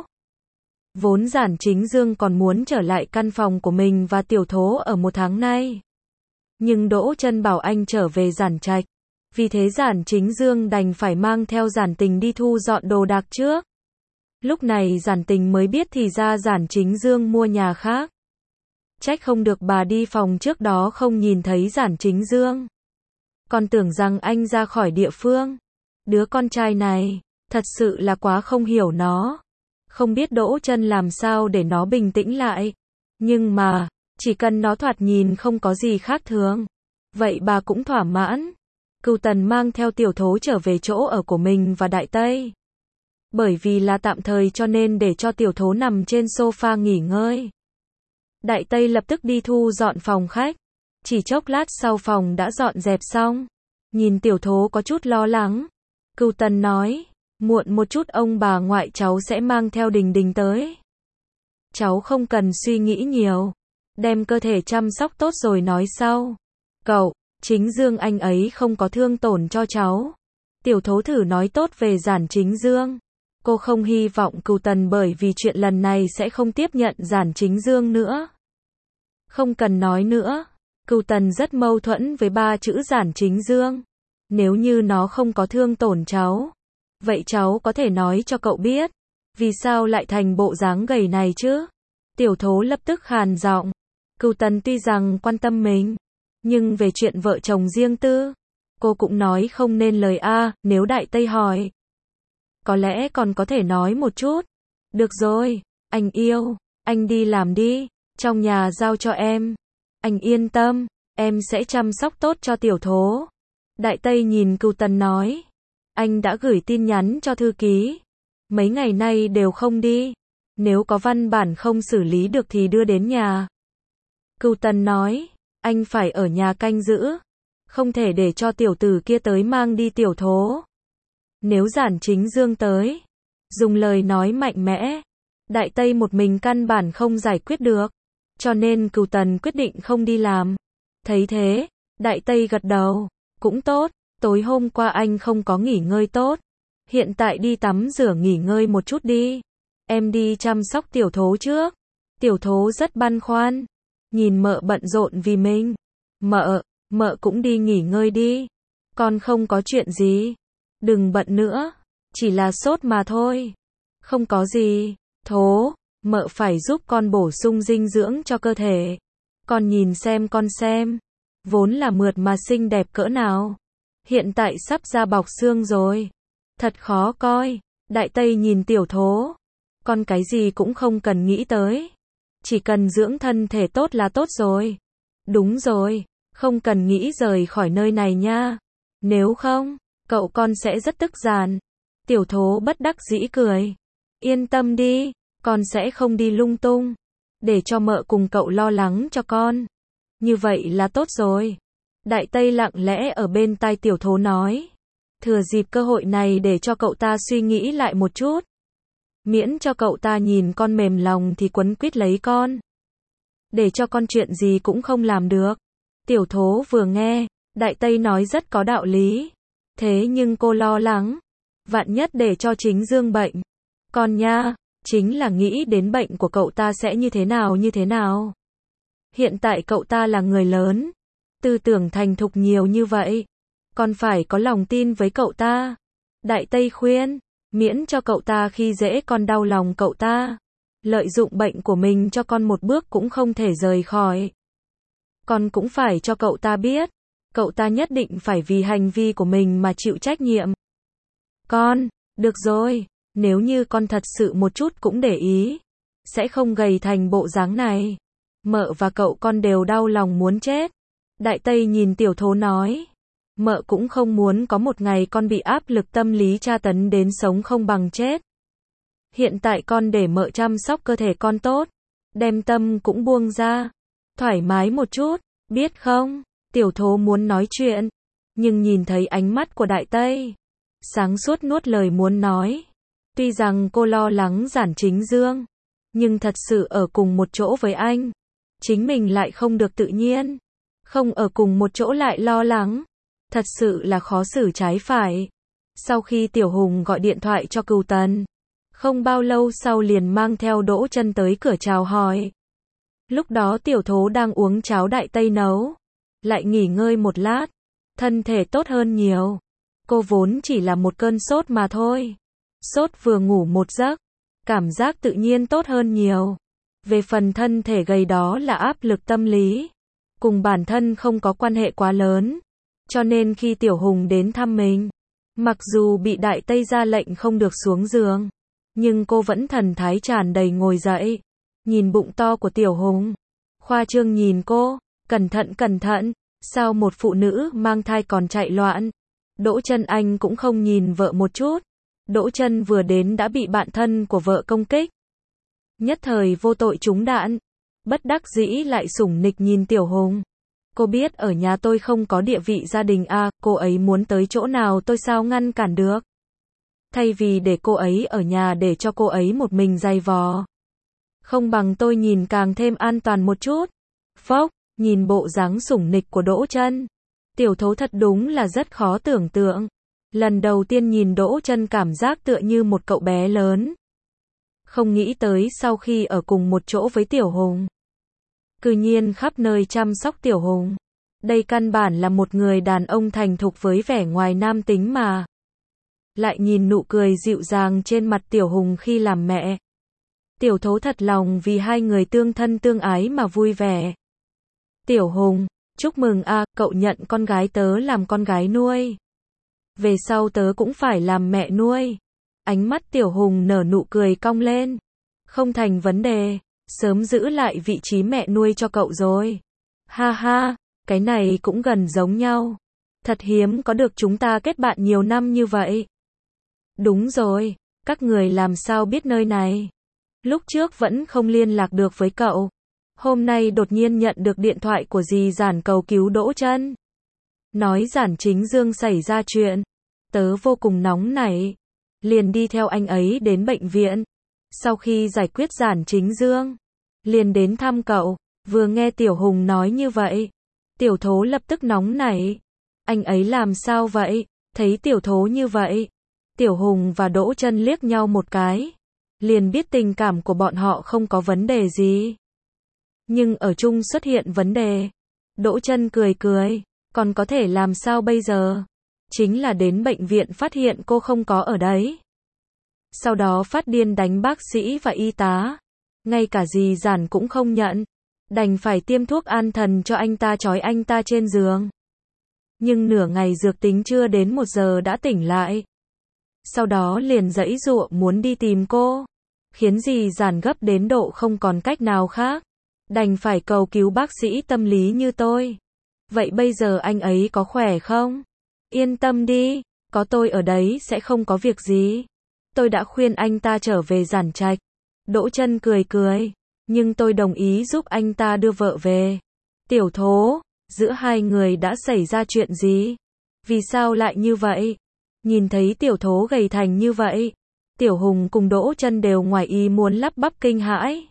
Vốn Giản Chính Dương còn muốn trở lại căn phòng của mình và tiểu thố ở một tháng nay. Nhưng Đỗ Chân bảo anh trở về Giản Trạch. Vì thế Giản Chính Dương đành phải mang theo Giản Tình đi thu dọn đồ đạc trước. Lúc này Giản Tình mới biết thì ra Giản Chính Dương mua nhà khác. Trách không được bà đi phòng trước đó không nhìn thấy Giản Chính Dương. Còn tưởng rằng anh ra khỏi địa phương. Đứa con trai này, thật sự là quá không hiểu nó. Không biết Đỗ Chân làm sao để nó bình tĩnh lại. Nhưng mà, chỉ cần nó thoạt nhìn không có gì khác thường. Vậy bà cũng thỏa mãn. Cừu Tần mang theo tiểu thố trở về chỗ ở của mình và Đại Tây. Bởi vì là tạm thời cho nên để cho tiểu thố nằm trên sofa nghỉ ngơi. Đại Tây lập tức đi thu dọn phòng khách. Chỉ chốc lát sau phòng đã dọn dẹp xong. Nhìn tiểu thố có chút lo lắng. Cừu Tần nói, muộn một chút ông bà ngoại cháu sẽ mang theo Đình Đình tới. Cháu không cần suy nghĩ nhiều. Đem cơ thể chăm sóc tốt rồi nói sau. Cậu, Chính Dương anh ấy không có thương tổn cho cháu. Tiểu thố thử nói tốt về Giản Chính Dương. Cô không hy vọng Cừu Tần bởi vì chuyện lần này sẽ không tiếp nhận Giản Chính Dương nữa. Không cần nói nữa. Cừu Tần rất mâu thuẫn với ba chữ Giản Chính Dương. Nếu như nó không có thương tổn cháu, vậy cháu có thể nói cho cậu biết, vì sao lại thành bộ dáng gầy này chứ? Tiểu thố lập tức khàn giọng. Cừu Tần tuy rằng quan tâm mình, nhưng về chuyện vợ chồng riêng tư, cô cũng nói không nên lời a. Nếu Đại Tây hỏi, có lẽ còn có thể nói một chút. Được rồi, anh yêu, anh đi làm đi, trong nhà giao cho em. Anh yên tâm, em sẽ chăm sóc tốt cho tiểu thố. Đại Tây nhìn Cừu Tần nói, anh đã gửi tin nhắn cho thư ký. Mấy ngày nay đều không đi. Nếu có văn bản không xử lý được thì đưa đến nhà. Cửu Tần nói, anh phải ở nhà canh giữ, không thể để cho tiểu tử kia tới mang đi Tiểu Thố. Nếu Giản Chính Dương tới, dùng lời nói mạnh mẽ, Đại Tây một mình căn bản không giải quyết được, cho nên Cửu Tần quyết định không đi làm. Thấy thế, Đại Tây gật đầu, cũng tốt, tối hôm qua anh không có nghỉ ngơi tốt, hiện tại đi tắm rửa nghỉ ngơi một chút đi, em đi chăm sóc Tiểu Thố trước. Tiểu Thố rất băn khoăn, nhìn mợ bận rộn vì mình. Mợ, mợ cũng đi nghỉ ngơi đi, con không có chuyện gì, đừng bận nữa, chỉ là sốt mà thôi. Không có gì, Thố, mợ phải giúp con bổ sung dinh dưỡng cho cơ thể. Con nhìn xem con xem, vốn là mượt mà xinh đẹp cỡ nào, hiện tại sắp ra bọc xương rồi, thật khó coi. Đại Tây nhìn Tiểu Thố, con cái gì cũng không cần nghĩ tới, chỉ cần dưỡng thân thể tốt là tốt rồi. Đúng rồi, không cần nghĩ rời khỏi nơi này nha, nếu không, cậu con sẽ rất tức giận. Tiểu Thố bất đắc dĩ cười, yên tâm đi, con sẽ không đi lung tung, để cho mợ cùng cậu lo lắng cho con. Như vậy là tốt rồi. Đại Tây lặng lẽ ở bên tai Tiểu Thố nói, thừa dịp cơ hội này để cho cậu ta suy nghĩ lại một chút, miễn cho cậu ta nhìn con mềm lòng thì quấn quýt lấy con, để cho con chuyện gì cũng không làm được. Tiểu Thố vừa nghe, Đại Tây nói rất có đạo lý, thế nhưng cô lo lắng, vạn nhất để cho Chính Dương bệnh. Con nha, chính là nghĩ đến bệnh của cậu ta sẽ như thế nào như thế nào. Hiện tại cậu ta là người lớn, tư tưởng thành thục nhiều như vậy, con phải có lòng tin với cậu ta. Đại Tây khuyên, miễn cho cậu ta khi dễ con đau lòng cậu ta, lợi dụng bệnh của mình cho con một bước cũng không thể rời khỏi. Con cũng phải cho cậu ta biết, cậu ta nhất định phải vì hành vi của mình mà chịu trách nhiệm. Con, được rồi, nếu như con thật sự một chút cũng để ý, sẽ không gầy thành bộ dáng này. Mợ và cậu con đều đau lòng muốn chết. Đại Tây nhìn Tiểu Thố nói, mợ cũng không muốn có một ngày con bị áp lực tâm lý tra tấn đến sống không bằng chết. Hiện tại con để mợ chăm sóc cơ thể con tốt, đem tâm cũng buông ra, thoải mái một chút, biết không? Tiểu Thố muốn nói chuyện, nhưng nhìn thấy ánh mắt của Đại Tây, sáng suốt nuốt lời muốn nói. Tuy rằng cô lo lắng Giản Chính Dương, nhưng thật sự ở cùng một chỗ với anh, chính mình lại không được tự nhiên. Không ở cùng một chỗ lại lo lắng, thật sự là khó xử trái phải. Sau khi Tiểu Hùng gọi điện thoại cho Cửu Tần, không bao lâu sau liền mang theo Đỗ Chân tới cửa chào hỏi. Lúc đó Tiểu Thố đang uống cháo Đại Tây nấu, lại nghỉ ngơi một lát, thân thể tốt hơn nhiều. Cô vốn chỉ là một cơn sốt mà thôi. Sốt vừa ngủ một giấc, cảm giác tự nhiên tốt hơn nhiều. Về phần thân thể gầy đó là áp lực tâm lý, cùng bản thân không có quan hệ quá lớn. Cho nên khi Tiểu Hùng đến thăm mình, mặc dù bị Đại Tây ra lệnh không được xuống giường, nhưng cô vẫn thần thái tràn đầy ngồi dậy, nhìn bụng to của Tiểu Hùng, khoa trương nhìn cô, cẩn thận cẩn thận, sao một phụ nữ mang thai còn chạy loạn. Đỗ Chân anh cũng không nhìn vợ một chút. Đỗ Chân vừa đến đã bị bạn thân của vợ công kích, nhất thời vô tội trúng đạn, bất đắc dĩ lại sủng nịch nhìn Tiểu Hùng. Cô biết ở nhà tôi không có địa vị gia đình à, cô ấy muốn tới chỗ nào tôi sao ngăn cản được. Thay vì để cô ấy ở nhà để cho cô ấy một mình dày vò, không bằng tôi nhìn càng thêm an toàn một chút. Phốc, nhìn bộ dáng sủng nịch của Đỗ Chân, Tiểu Thố thật đúng là rất khó tưởng tượng. Lần đầu tiên nhìn Đỗ Chân cảm giác tựa như một cậu bé lớn. Không nghĩ tới sau khi ở cùng một chỗ với Tiểu Hùng, cư nhiên khắp nơi chăm sóc Tiểu Hùng. Đây căn bản là một người đàn ông thành thục với vẻ ngoài nam tính mà. Lại nhìn nụ cười dịu dàng trên mặt Tiểu Hùng khi làm mẹ. Tiểu Thố thật lòng vì hai người tương thân tương ái mà vui vẻ. Tiểu Hùng, chúc mừng a, à, cậu nhận con gái tớ làm con gái nuôi. Về sau tớ cũng phải làm mẹ nuôi. Ánh mắt Tiểu Hùng nở nụ cười cong lên. Không thành vấn đề, sớm giữ lại vị trí mẹ nuôi cho cậu rồi. Ha ha, cái này cũng gần giống nhau. Thật hiếm có được chúng ta kết bạn nhiều năm như vậy. Đúng rồi, các người làm sao biết nơi này? Lúc trước vẫn không liên lạc được với cậu. Hôm nay đột nhiên nhận được điện thoại của dì Giản cầu cứu Đỗ Chân. Nói Giản Chính Dương xảy ra chuyện. Tớ vô cùng nóng nảy. Liền đi theo anh ấy đến bệnh viện. Sau khi giải quyết Giản Chính Dương, liền đến thăm cậu. Vừa nghe Tiểu Hùng nói như vậy, Tiểu Thố lập tức nóng nảy. Anh ấy làm sao vậy? Thấy Tiểu Thố như vậy, Tiểu Hùng và Đỗ Chân liếc nhau một cái, liền biết tình cảm của bọn họ không có vấn đề gì. Nhưng ở chung xuất hiện vấn đề. Đỗ Chân cười cười, còn có thể làm sao bây giờ? Chính là đến bệnh viện phát hiện cô không có ở đấy. Sau đó phát điên đánh bác sĩ và y tá. Ngay cả dì Giản cũng không nhận. Đành phải tiêm thuốc an thần cho anh ta, trói anh ta trên giường. Nhưng nửa ngày dược tính chưa đến một giờ đã tỉnh lại. Sau đó liền giãy giụa muốn đi tìm cô. Khiến dì Giản gấp đến độ không còn cách nào khác. Đành phải cầu cứu bác sĩ tâm lý như tôi. Vậy bây giờ anh ấy có khỏe không? Yên tâm đi, có tôi ở đấy sẽ không có việc gì. Tôi đã khuyên anh ta trở về Giản Trạch. Đỗ Chân cười cười. Nhưng tôi đồng ý giúp anh ta đưa vợ về. Tiểu Thố, giữa hai người đã xảy ra chuyện gì? Vì sao lại như vậy? Nhìn thấy Tiểu Thố gầy thành như vậy, Tiểu Hùng cùng Đỗ Chân đều ngoài ý muốn lắp bắp kinh hãi.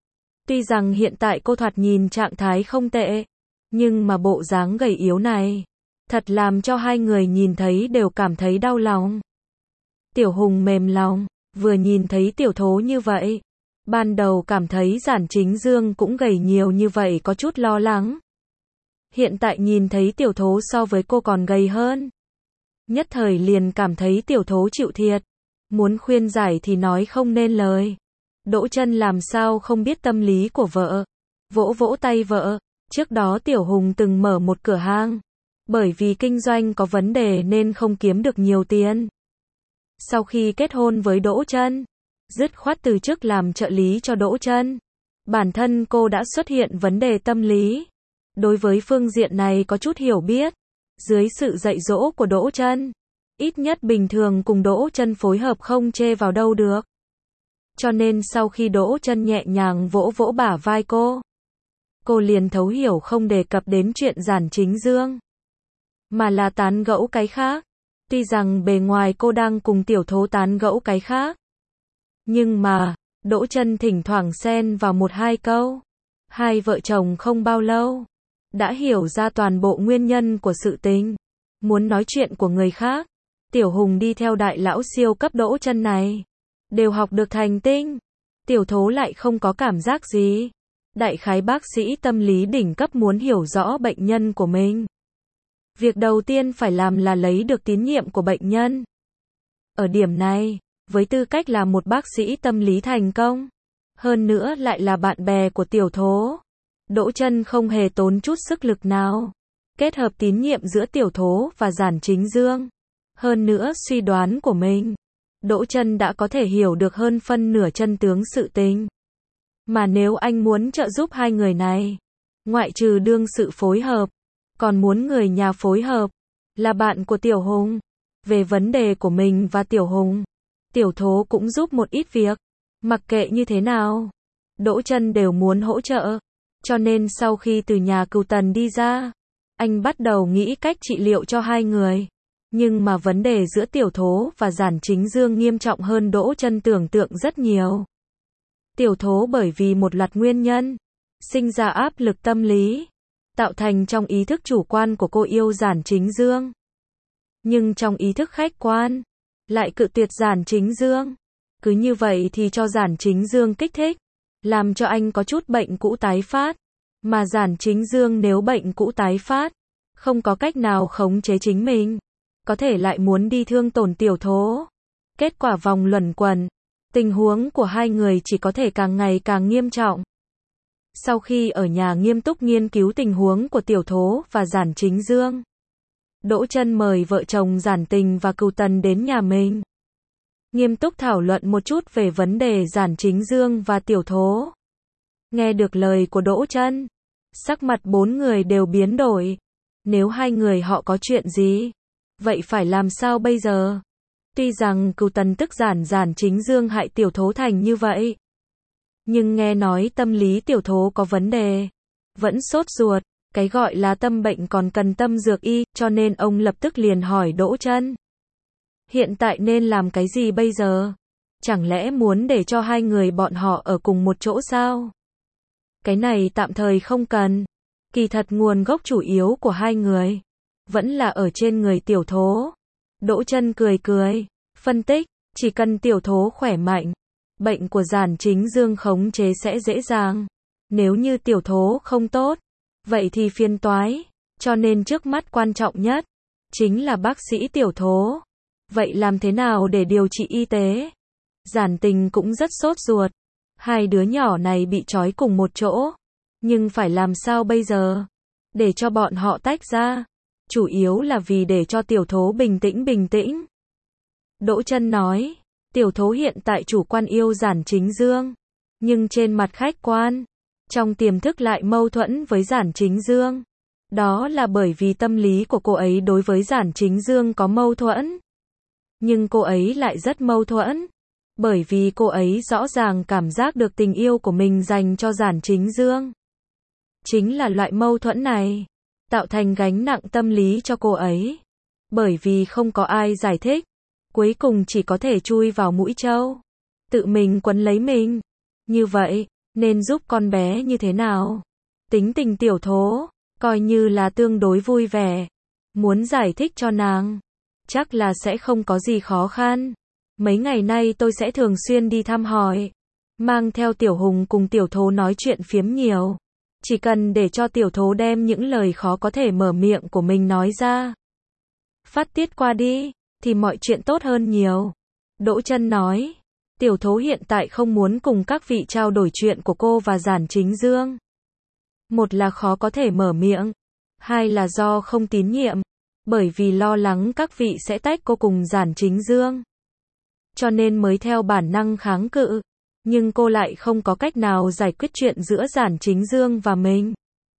Tuy rằng hiện tại cô thoạt nhìn trạng thái không tệ, nhưng mà bộ dáng gầy yếu này, thật làm cho hai người nhìn thấy đều cảm thấy đau lòng. Tiểu Hùng mềm lòng, vừa nhìn thấy Tiểu Thố như vậy, ban đầu cảm thấy Giản Chính Dương cũng gầy nhiều như vậy có chút lo lắng. Hiện tại nhìn thấy Tiểu Thố so với cô còn gầy hơn. Nhất thời liền cảm thấy Tiểu Thố chịu thiệt. Muốn khuyên giải thì nói không nên lời. Đỗ Chân làm sao không biết tâm lý của vợ. Vỗ vỗ tay vợ. Trước đó Tiểu Hùng từng mở một cửa hàng. Bởi vì kinh doanh có vấn đề nên không kiếm được nhiều tiền. Sau khi kết hôn với Đỗ Chân, dứt khoát từ chức làm trợ lý cho Đỗ Chân. Bản thân cô đã xuất hiện vấn đề tâm lý. Đối với phương diện này có chút hiểu biết. Dưới sự dạy dỗ của Đỗ Chân, ít nhất bình thường cùng Đỗ Chân phối hợp không chê vào đâu được. Cho nên sau khi Đỗ Chân nhẹ nhàng vỗ vỗ bả vai cô, cô liền thấu hiểu không đề cập đến chuyện Giản Chính Dương, mà là tán gẫu cái khác. Tuy rằng bề ngoài cô đang cùng Tiểu Thố tán gẫu cái khác, nhưng mà, Đỗ Chân thỉnh thoảng xen vào một hai câu. Hai vợ chồng không bao lâu đã hiểu ra toàn bộ nguyên nhân của sự tình. Muốn nói chuyện của người khác, Tiểu Hùng đi theo đại lão siêu cấp Đỗ Chân này, đều học được thành tinh. Tiểu Thố lại không có cảm giác gì. Đại khái bác sĩ tâm lý đỉnh cấp muốn hiểu rõ bệnh nhân của mình. Việc đầu tiên phải làm là lấy được tín nhiệm của bệnh nhân. Ở điểm này, với tư cách là một bác sĩ tâm lý thành công, hơn nữa lại là bạn bè của Tiểu Thố, Đỗ Chân không hề tốn chút sức lực nào. Kết hợp tín nhiệm giữa Tiểu Thố và Giản Chính Dương, hơn nữa suy đoán của mình, Đỗ Chân đã có thể hiểu được hơn phân nửa chân tướng sự tình. Mà nếu anh muốn trợ giúp hai người này, ngoại trừ đương sự phối hợp, còn muốn người nhà phối hợp, là bạn của Tiểu Hùng. Về vấn đề của mình và Tiểu Hùng, Tiểu Thố cũng giúp một ít việc. Mặc kệ như thế nào, Đỗ Chân đều muốn hỗ trợ. Cho nên sau khi từ nhà Cửu Tần đi ra, anh bắt đầu nghĩ cách trị liệu cho hai người. Nhưng mà vấn đề giữa Tiểu Thố và Giản Chính Dương nghiêm trọng hơn Đỗ Chân tưởng tượng rất nhiều. Tiểu Thố bởi vì một loạt nguyên nhân, sinh ra áp lực tâm lý, tạo thành trong ý thức chủ quan của cô yêu Giản Chính Dương. Nhưng trong ý thức khách quan, lại cự tuyệt Giản Chính Dương. Cứ như vậy thì cho Giản Chính Dương kích thích, làm cho anh có chút bệnh cũ tái phát. Mà Giản Chính Dương nếu bệnh cũ tái phát, không có cách nào khống chế chính mình, có thể lại muốn đi thương tổn Tiểu Thố. Kết quả vòng luẩn quẩn, tình huống của hai người chỉ có thể càng ngày càng nghiêm trọng. Sau khi ở nhà nghiêm túc nghiên cứu tình huống của Tiểu Thố và Giản Chính Dương, Đỗ Chân mời vợ chồng Giản Tình và Cửu Tần đến nhà mình. Nghiêm túc thảo luận một chút về vấn đề Giản Chính Dương và Tiểu Thố. Nghe được lời của Đỗ Chân, sắc mặt bốn người đều biến đổi. Nếu hai người họ có chuyện gì, vậy phải làm sao bây giờ? Tuy rằng Cửu Tần tức giản Giản Chính Dương hại Tiểu Thố thành như vậy, Nhưng nghe nói tâm lý tiểu thố có vấn đề, vẫn sốt ruột, cái gọi là tâm bệnh còn cần tâm dược y, cho nên ông lập tức liền hỏi Đỗ Chân. Hiện tại nên làm cái gì bây giờ? Chẳng lẽ muốn để cho hai người bọn họ ở cùng một chỗ sao? Cái này tạm thời không cần. Kỳ thật nguồn gốc chủ yếu của hai người vẫn là ở trên người tiểu thố. Đỗ Chân cười cười, phân tích, chỉ cần tiểu thố khỏe mạnh, bệnh của Giản Chính Dương khống chế sẽ dễ dàng. Nếu như tiểu thố không tốt, vậy thì phiền toái, cho nên trước mắt quan trọng nhất chính là bác sĩ tiểu thố. Vậy làm thế nào để điều trị y tế? Giản Tình cũng rất sốt ruột. Hai đứa nhỏ này bị trói cùng một chỗ, nhưng phải làm sao bây giờ? Để cho bọn họ tách ra, chủ yếu là vì để cho tiểu thố bình tĩnh bình tĩnh. Đỗ Chân nói, tiểu thố hiện tại chủ quan yêu Giản Chính Dương, nhưng trên mặt khách quan, trong tiềm thức lại mâu thuẫn với Giản Chính Dương. Đó là bởi vì tâm lý của cô ấy đối với Giản Chính Dương có mâu thuẫn. Nhưng cô ấy lại rất mâu thuẫn, bởi vì cô ấy rõ ràng cảm giác được tình yêu của mình dành cho Giản Chính Dương. Chính là loại mâu thuẫn này, tạo thành gánh nặng tâm lý cho cô ấy. Bởi vì không có ai giải thích, cuối cùng chỉ có thể chui vào mũi trâu, tự mình quấn lấy mình. Như vậy, nên giúp con bé như thế nào? Tính tình tiểu thố, coi như là tương đối vui vẻ. Muốn giải thích cho nàng, chắc là sẽ không có gì khó khăn. Mấy ngày nay tôi sẽ thường xuyên đi thăm hỏi, mang theo Tiểu Hùng cùng tiểu thố nói chuyện phiếm nhiều. Chỉ cần để cho tiểu thố đem những lời khó có thể mở miệng của mình nói ra, phát tiết qua đi, thì mọi chuyện tốt hơn nhiều. Đỗ Chân nói, tiểu thố hiện tại không muốn cùng các vị trao đổi chuyện của cô và Giản Chính Dương. Một là khó có thể mở miệng, hai là do không tín nhiệm, bởi vì lo lắng các vị sẽ tách cô cùng Giản Chính Dương. Cho nên mới theo bản năng kháng cự, nhưng cô lại không có cách nào giải quyết chuyện giữa Giản Chính Dương và mình.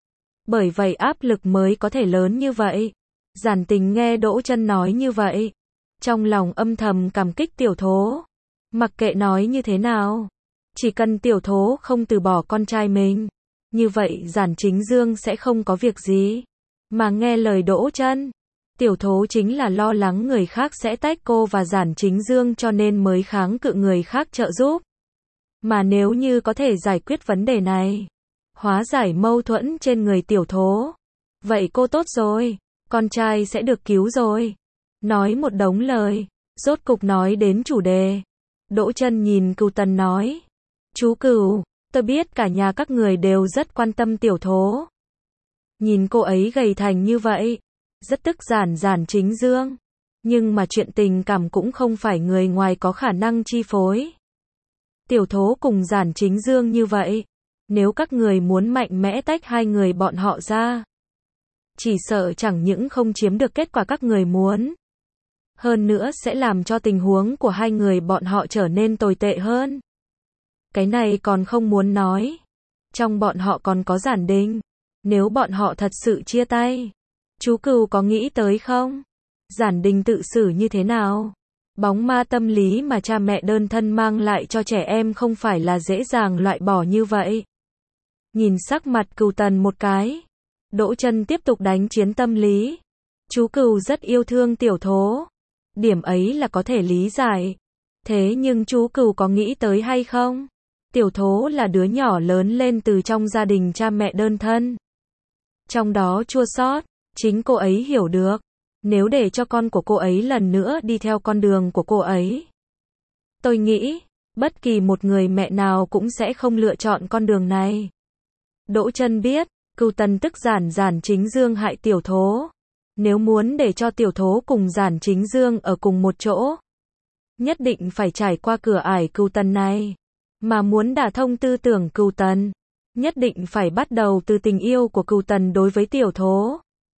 Bởi vậy áp lực mới có thể lớn như vậy. Giản Tình nghe Đỗ Chân nói như vậy, trong lòng âm thầm cảm kích tiểu thố. Mặc kệ nói như thế nào, chỉ cần tiểu thố không từ bỏ con trai mình, như vậy Giản Chính Dương sẽ không có việc gì. Mà nghe lời Đỗ Chân, tiểu thố chính là lo lắng người khác sẽ tách cô và Giản Chính Dương cho nên mới kháng cự người khác trợ giúp. Mà nếu như có thể giải quyết vấn đề này, hóa giải mâu thuẫn trên người tiểu thố, vậy cô tốt rồi, con trai sẽ được cứu rồi. Nói một đống lời, rốt cục nói đến chủ đề. Đỗ Chân nhìn Cửu Tần nói, chú Cửu, tôi biết cả nhà các người đều rất quan tâm tiểu thố. Nhìn cô ấy gầy thành như vậy, rất tức giản Giản Chính Dương. Nhưng mà chuyện tình cảm cũng không phải người ngoài có khả năng chi phối. Tiểu thố cùng Giản Chính Dương như vậy, nếu các người muốn mạnh mẽ tách hai người bọn họ ra, chỉ sợ chẳng những không chiếm được kết quả các người muốn, hơn nữa sẽ làm cho tình huống của hai người bọn họ trở nên tồi tệ hơn. Cái này còn không muốn nói, trong bọn họ còn có Giản Đình. Nếu bọn họ thật sự chia tay, chú Cửu có nghĩ tới không? Giản Đình tự xử như thế nào? Bóng ma tâm lý mà cha mẹ đơn thân mang lại cho trẻ em không phải là dễ dàng loại bỏ như vậy. Nhìn sắc mặt Cửu Tần một cái, Đỗ Chân tiếp tục đánh chiến tâm lý. Chú Cửu rất yêu thương tiểu thố, điểm ấy là có thể lý giải. Thế nhưng chú Cửu có nghĩ tới hay không? Tiểu thố là đứa nhỏ lớn lên từ trong gia đình cha mẹ đơn thân. Trong đó chua xót, chính cô ấy hiểu được. Nếu để cho con của cô ấy lần nữa đi theo con đường của cô ấy, tôi nghĩ, bất kỳ một người mẹ nào cũng sẽ không lựa chọn con đường này. Đỗ Chân biết, Cửu Tần tức Giản Giản Chính Dương hại tiểu thố. Nếu muốn để cho tiểu thố cùng Giản Chính Dương ở cùng một chỗ, nhất định phải trải qua cửa ải Cửu Tần này. Mà muốn đả thông tư tưởng Cửu Tần, nhất định phải bắt đầu từ tình yêu của Cửu Tần đối với tiểu thố.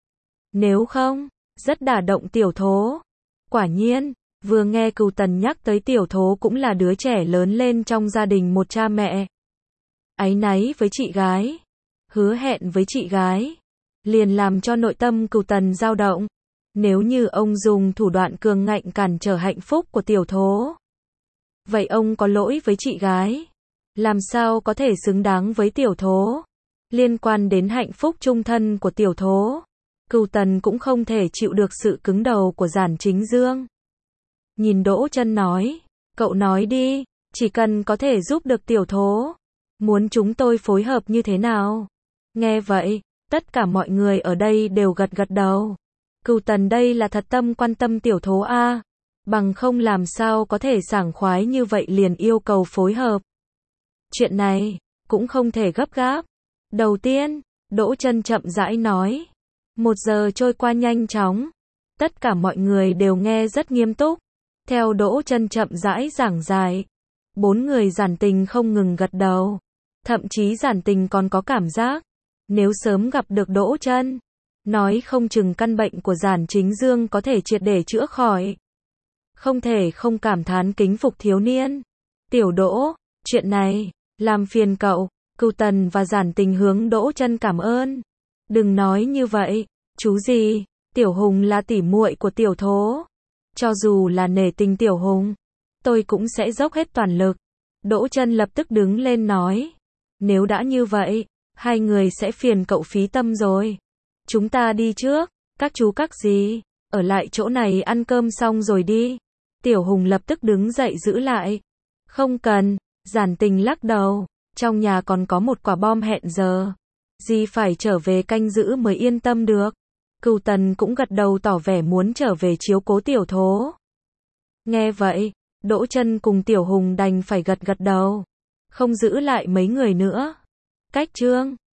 Nếu không, rất đả động tiểu thố. Quả nhiên, vừa nghe Cửu Tần nhắc tới tiểu thố cũng là đứa trẻ lớn lên trong gia đình một cha mẹ. Áy náy với chị gái, hứa hẹn với chị gái, liền làm cho nội tâm Cửu Tần dao động. Nếu như ông dùng thủ đoạn cường ngạnh cản trở hạnh phúc của tiểu thố, vậy ông có lỗi với chị gái. làm sao có thể xứng đáng với tiểu thố. Liên quan đến hạnh phúc chung thân của tiểu thố, Cửu Tần cũng không thể chịu được sự cứng đầu của Giản Chính Dương. Nhìn Đỗ Chân nói, cậu nói đi, chỉ cần có thể giúp được tiểu thố, muốn chúng tôi phối hợp như thế nào? Nghe vậy, tất cả mọi người ở đây đều gật gật đầu. Cửu Tần đây là thật tâm quan tâm tiểu thố a, bằng không làm sao có thể sảng khoái như vậy liền yêu cầu phối hợp. Chuyện này cũng không thể gấp gáp. Đầu tiên, Đỗ Chân chậm rãi nói. Một giờ trôi qua nhanh chóng. Tất cả mọi người đều nghe rất nghiêm túc. Theo Đỗ Chân chậm rãi giảng giải, bốn người Giản Tình không ngừng gật đầu. Thậm chí Giản Tình còn có cảm giác, nếu sớm gặp được Đỗ Chân, nói không chừng căn bệnh của Giản Chính Dương có thể triệt để chữa khỏi. Không thể không cảm thán kính phục thiếu niên. Tiểu Đỗ, chuyện này, làm phiền cậu. Cửu Tần và Giản Tình hướng Đỗ Chân cảm ơn. Đừng nói như vậy, chú gì, Tiểu Hùng là tỉ muội của tiểu thố. Cho dù là nể tình Tiểu Hùng, tôi cũng sẽ dốc hết toàn lực. Đỗ Chân lập tức đứng lên nói. Nếu đã như vậy, hai người sẽ phiền cậu phí tâm rồi. Chúng ta đi trước, các chú các dì, ở lại chỗ này ăn cơm xong rồi đi. Tiểu Hùng lập tức đứng dậy giữ lại. Không cần, Giản Tình lắc đầu. Trong nhà còn có một quả bom hẹn giờ. Dì phải trở về canh giữ mới yên tâm được. Cửu Tần cũng gật đầu tỏ vẻ muốn trở về chiếu cố tiểu thố. Nghe vậy, Đỗ Chân cùng Tiểu Hùng đành phải gật gật đầu. Không giữ lại mấy người nữa. Cách chương